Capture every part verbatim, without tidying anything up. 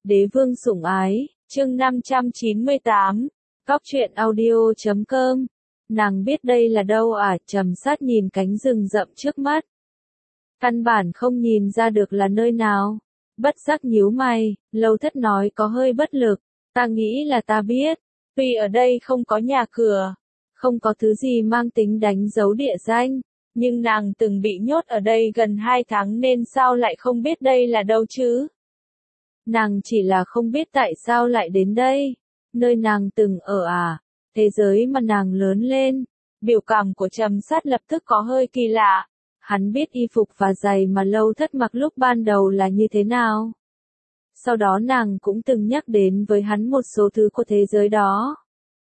Đế vương sủng ái, chương năm trăm chín mươi tám, Cóc truyện audio chấm com. Nàng biết đây là đâu à, trầm sát nhìn cánh rừng rậm trước mắt. Căn bản không nhìn ra được là nơi nào. Bất giác nhíu mày, Lâu Thất nói có hơi bất lực, ta nghĩ là ta biết, tuy ở đây không có nhà cửa, không có thứ gì mang tính đánh dấu địa danh, nhưng nàng từng bị nhốt ở đây gần hai tháng nên sao lại không biết đây là đâu chứ? Nàng chỉ là không biết tại sao lại đến đây, nơi nàng từng ở à, thế giới mà nàng lớn lên. Biểu cảm của Trầm Sát lập tức có hơi kỳ lạ. Hắn biết y phục và giày mà Lâu Thất mặc lúc ban đầu là như thế nào. Sau đó nàng cũng từng nhắc đến với hắn một số thứ của thế giới đó.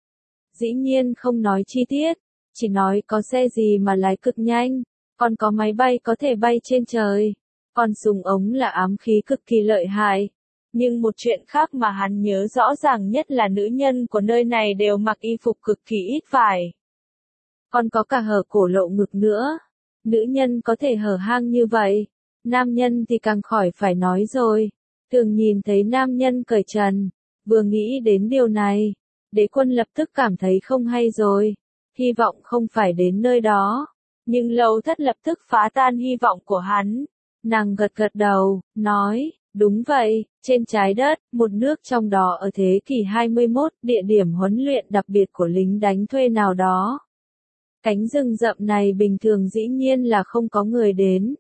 Dĩ nhiên không nói chi tiết, chỉ nói có xe gì mà lái cực nhanh, còn có máy bay có thể bay trên trời, còn súng ống là ám khí cực kỳ lợi hại. Nhưng một chuyện khác mà hắn nhớ rõ ràng nhất là nữ nhân của nơi này đều mặc y phục cực kỳ ít vải. Còn có cả hở cổ lộ ngực nữa. Nữ nhân có thể hở hang như vậy, nam nhân thì càng khỏi phải nói rồi. Thường nhìn thấy nam nhân cởi trần, vừa nghĩ đến điều này, Đế Quân lập tức cảm thấy không hay rồi, hy vọng không phải đến nơi đó. Nhưng Lâu Thất lập tức phá tan hy vọng của hắn. Nàng gật gật đầu, nói, đúng vậy, trên trái đất, một nước trong đó ở thế kỷ hai mươi mốt, địa điểm huấn luyện đặc biệt của lính đánh thuê nào đó. Cánh rừng rậm này bình thường dĩ nhiên là không có người đến.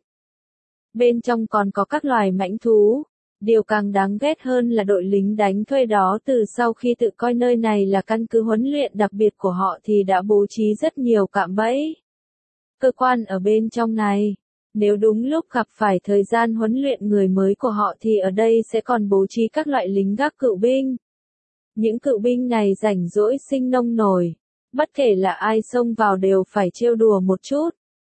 Bên trong còn có các loài mãnh thú. Điều càng đáng ghét hơn là đội lính đánh thuê đó từ sau khi tự coi nơi này là căn cứ huấn luyện đặc biệt của họ thì đã bố trí rất nhiều cạm bẫy. Cơ quan ở bên trong này, nếu đúng lúc gặp phải thời gian huấn luyện người mới của họ thì ở đây sẽ còn bố trí các loại lính gác cựu binh. Những cựu binh này rảnh rỗi sinh nông nổi. Bất kể là ai xông vào đều phải trêu đùa một chút.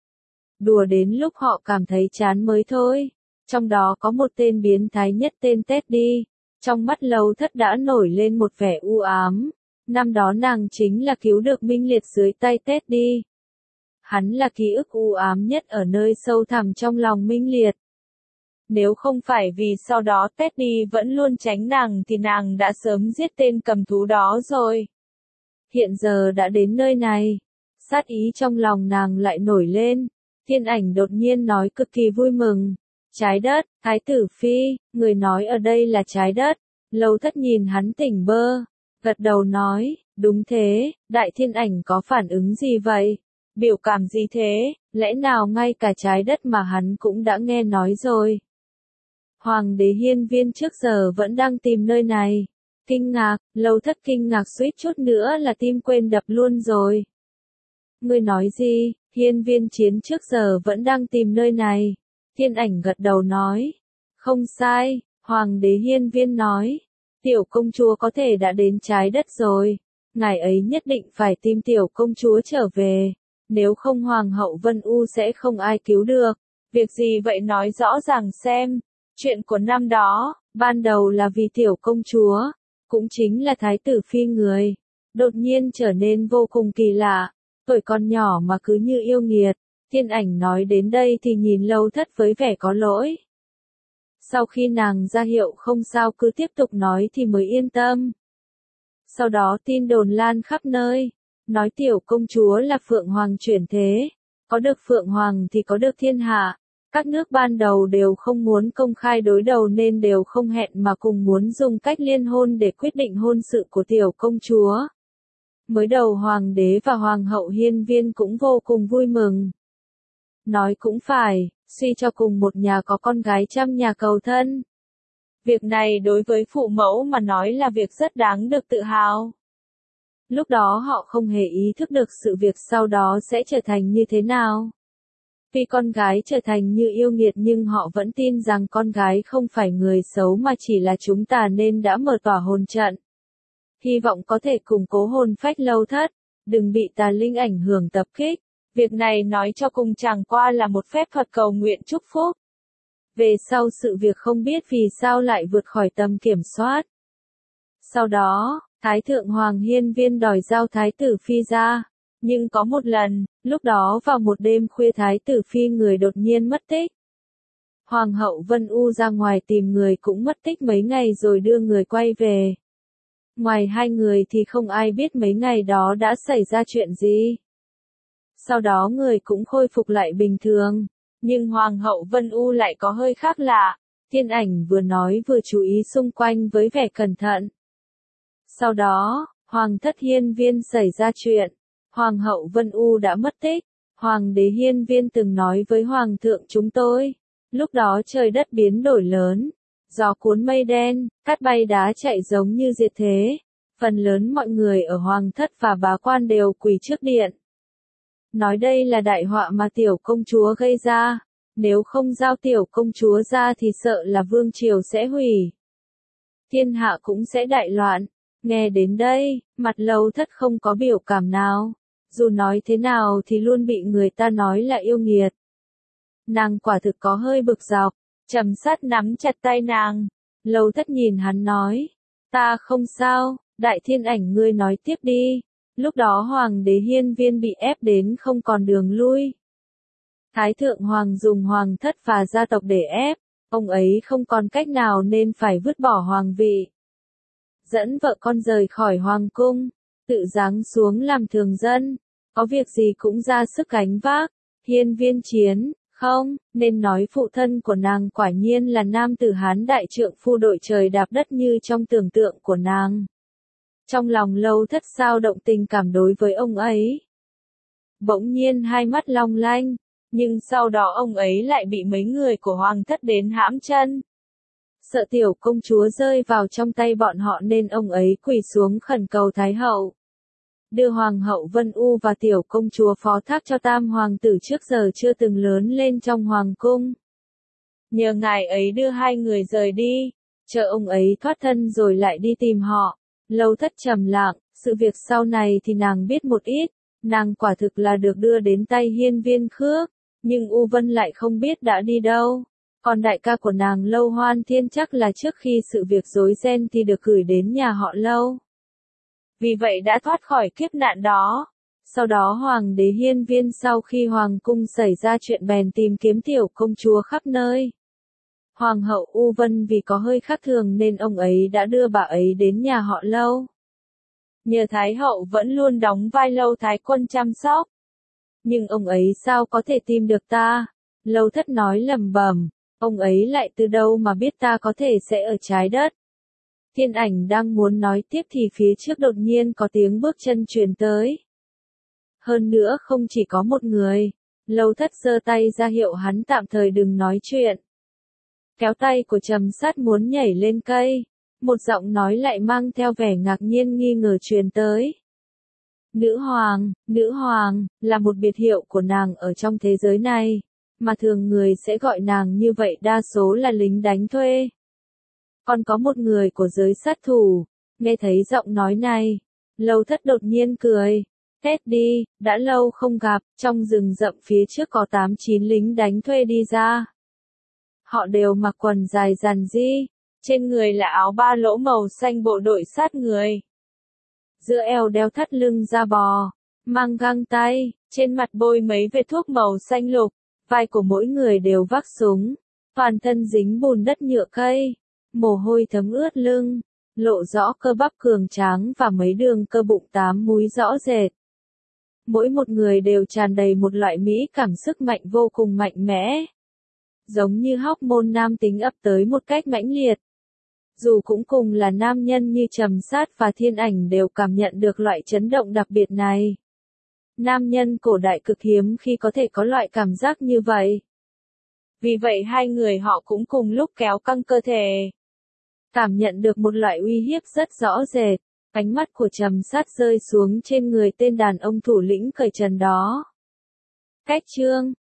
Đùa đến lúc họ cảm thấy chán mới thôi. Trong đó có một tên biến thái nhất tên Teddy. Trong mắt Lâu Thất đã nổi lên một vẻ u ám. Năm đó nàng chính là cứu được Minh Liệt dưới tay Teddy. Hắn là ký ức u ám nhất ở nơi sâu thẳm trong lòng Minh Liệt. Nếu không phải vì sau đó Teddy vẫn luôn tránh nàng thì nàng đã sớm giết tên cầm thú đó rồi. Hiện giờ đã đến nơi này, sát ý trong lòng nàng lại nổi lên. Thiên Ảnh đột nhiên nói cực kỳ vui mừng. Trái đất, Thái tử Phi, người nói ở đây là trái đất. Lâu Thất nhìn hắn tỉnh bơ, gật đầu nói, đúng thế. Đại Thiên Ảnh có phản ứng gì vậy? Biểu cảm gì thế? Lẽ nào ngay cả trái đất mà hắn cũng đã nghe nói rồi? Hoàng đế hiên viên trước giờ vẫn đang tìm nơi này. Kinh ngạc, Lâu Thất kinh ngạc suýt chút nữa là tim quên đập luôn rồi. Ngươi nói gì? Hiên viên chiến trước giờ vẫn đang tìm nơi này. Thiên Ảnh gật đầu nói. Không sai, Hoàng đế hiên viên nói. Tiểu công chúa có thể đã đến trái đất rồi. Ngài ấy nhất định phải tìm tiểu công chúa trở về. Nếu không Hoàng hậu Vân U sẽ không ai cứu được. Việc gì vậy nói rõ ràng xem. Chuyện của năm đó, ban đầu là vì tiểu công chúa. Cũng chính là Thái tử Phi người, đột nhiên trở nên vô cùng kỳ lạ, tuổi còn nhỏ mà cứ như yêu nghiệt. Thiên Ảnh nói đến đây thì nhìn Lâu Thất với vẻ có lỗi. Sau khi nàng ra hiệu không sao cứ tiếp tục nói thì mới yên tâm. Sau đó tin đồn lan khắp nơi, nói tiểu công chúa là Phượng Hoàng chuyển thế, có được Phượng Hoàng thì có được thiên hạ. Các nước ban đầu đều không muốn công khai đối đầu nên đều không hẹn mà cùng muốn dùng cách liên hôn để quyết định hôn sự của tiểu công chúa. Mới đầu Hoàng đế và Hoàng hậu hiên viên cũng vô cùng vui mừng. Nói cũng phải, suy cho cùng một nhà có con gái trăm nhà cầu thân. Việc này đối với phụ mẫu mà nói là việc rất đáng được tự hào. Lúc đó họ không hề ý thức được sự việc sau đó sẽ trở thành như thế nào. Tuy con gái trở thành như yêu nghiệt nhưng họ vẫn tin rằng con gái không phải người xấu mà chỉ là chúng ta nên đã mở tỏa hồn trận. Hy vọng có thể củng cố hồn phách Lâu Thất, đừng bị tà linh ảnh hưởng tập kích. Việc này nói cho cùng chẳng qua là một phép thuật cầu nguyện chúc phúc. Về sau sự việc không biết vì sao lại vượt khỏi tầm kiểm soát. Sau đó, Thái thượng Hoàng hiên viên đòi giao Thái tử Phi ra. Nhưng có một lần, lúc đó vào một đêm khuya Thái tử Phi người đột nhiên mất tích. Hoàng hậu Vân U ra ngoài tìm người cũng mất tích mấy ngày rồi đưa người quay về. Ngoài hai người thì không ai biết mấy ngày đó đã xảy ra chuyện gì. Sau đó người cũng khôi phục lại bình thường. Nhưng Hoàng hậu Vân U lại có hơi khác lạ. Thiên ảnh vừa nói vừa chú ý xung quanh với vẻ cẩn thận. Sau đó, Hoàng thất Hiên Viên xảy ra chuyện. Hoàng hậu Vân U đã mất tích. Hoàng đế Hiên Viên từng nói với Hoàng thượng chúng tôi. Lúc đó trời đất biến đổi lớn. Gió cuốn mây đen, cát bay đá chạy giống như diệt thế. Phần lớn mọi người ở Hoàng thất và bá quan đều quỳ trước điện. Nói đây là đại họa mà tiểu công chúa gây ra. Nếu không giao tiểu công chúa ra thì sợ là vương triều sẽ hủy. Thiên hạ cũng sẽ đại loạn. Nghe đến đây, mặt Lâu Thất không có biểu cảm nào. Dù nói thế nào thì luôn bị người ta nói là yêu nghiệt. Nàng quả thực có hơi bực dọc. Trầm Sát nắm chặt tay nàng. Lâu Thất nhìn hắn nói. Ta không sao, Đại Thiên Ảnh ngươi nói tiếp đi. Lúc đó Hoàng đế Hiên Viên bị ép đến không còn đường lui. Thái thượng Hoàng dùng Hoàng thất và gia tộc để ép. Ông ấy không còn cách nào nên phải vứt bỏ hoàng vị. Dẫn vợ con rời khỏi hoàng cung. Tự giáng xuống làm thường dân. Có việc gì cũng ra sức gánh vác. Hiên Viên chiến, không, nên nói phụ thân của nàng quả nhiên là nam tử Hán đại trượng phu đội trời đạp đất như trong tưởng tượng của nàng. Trong lòng Lâu Thất sao động tình cảm đối với ông ấy. Bỗng nhiên hai mắt long lanh, nhưng sau đó ông ấy lại bị mấy người của Hoàng thất đến hãm chân. Sợ tiểu công chúa rơi vào trong tay bọn họ nên ông ấy quỳ xuống khẩn cầu Thái hậu. Đưa Hoàng hậu Vân U và tiểu công chúa phó thác cho tam hoàng tử trước giờ chưa từng lớn lên trong hoàng cung. Nhờ ngài ấy đưa hai người rời đi, chờ ông ấy thoát thân rồi lại đi tìm họ. Lâu Thất trầm lặng, sự việc sau này thì nàng biết một ít, nàng quả thực là được đưa đến tay Hiên Viên Khước, nhưng U Vân lại không biết đã đi đâu. Còn đại ca của nàng Lâu Hoan Thiên chắc là trước khi sự việc rối ren thì được gửi đến nhà họ Lâu. Vì vậy đã thoát khỏi kiếp nạn đó. Sau đó Hoàng đế Hiên Viên sau khi Hoàng cung xảy ra chuyện bèn tìm kiếm tiểu công chúa khắp nơi. Hoàng hậu U Vân vì có hơi khác thường nên ông ấy đã đưa bà ấy đến nhà họ Lâu. Nhờ Thái hậu vẫn luôn đóng vai Lâu Thái quân chăm sóc. Nhưng ông ấy sao có thể tìm được ta? Lâu Thất nói lầm bầm, ông ấy lại từ đâu mà biết ta có thể sẽ ở trái đất? Thiên ảnh đang muốn nói tiếp thì phía trước đột nhiên có tiếng bước chân truyền tới. Hơn nữa không chỉ có một người. Lâu Thất giơ tay ra hiệu hắn tạm thời đừng nói chuyện. Kéo tay của Trầm Sát muốn nhảy lên cây. Một giọng nói lại mang theo vẻ ngạc nhiên nghi ngờ truyền tới. Nữ hoàng, nữ hoàng, là một biệt hiệu của nàng ở trong thế giới này. Mà thường người sẽ gọi nàng như vậy đa số là lính đánh thuê. Còn có một người của giới sát thủ, nghe thấy giọng nói này, Lâu Thất đột nhiên cười. Teddy, đã lâu không gặp, trong rừng rậm phía trước có tám chín lính đánh thuê đi ra. Họ đều mặc quần dài rằn ri, trên người là áo ba lỗ màu xanh bộ đội sát người. Giữa eo đeo thắt lưng da bò, mang găng tay, trên mặt bôi mấy vệt thuốc màu xanh lục, vai của mỗi người đều vác súng, toàn thân dính bùn đất nhựa cây. Mồ hôi thấm ướt lưng, lộ rõ cơ bắp cường tráng và mấy đường cơ bụng tám múi rõ rệt. Mỗi một người đều tràn đầy một loại mỹ cảm sức mạnh vô cùng mạnh mẽ. Giống như hormone nam tính ập tới một cách mãnh liệt. Dù cũng cùng là nam nhân như Trầm Sát và Thiên Ảnh đều cảm nhận được loại chấn động đặc biệt này. Nam nhân cổ đại cực hiếm khi có thể có loại cảm giác như vậy. Vì vậy hai người họ cũng cùng lúc kéo căng cơ thể. Cảm nhận được một loại uy hiếp rất rõ rệt, ánh mắt của Trầm Sát rơi xuống trên người tên đàn ông thủ lĩnh cởi trần đó. Cách chương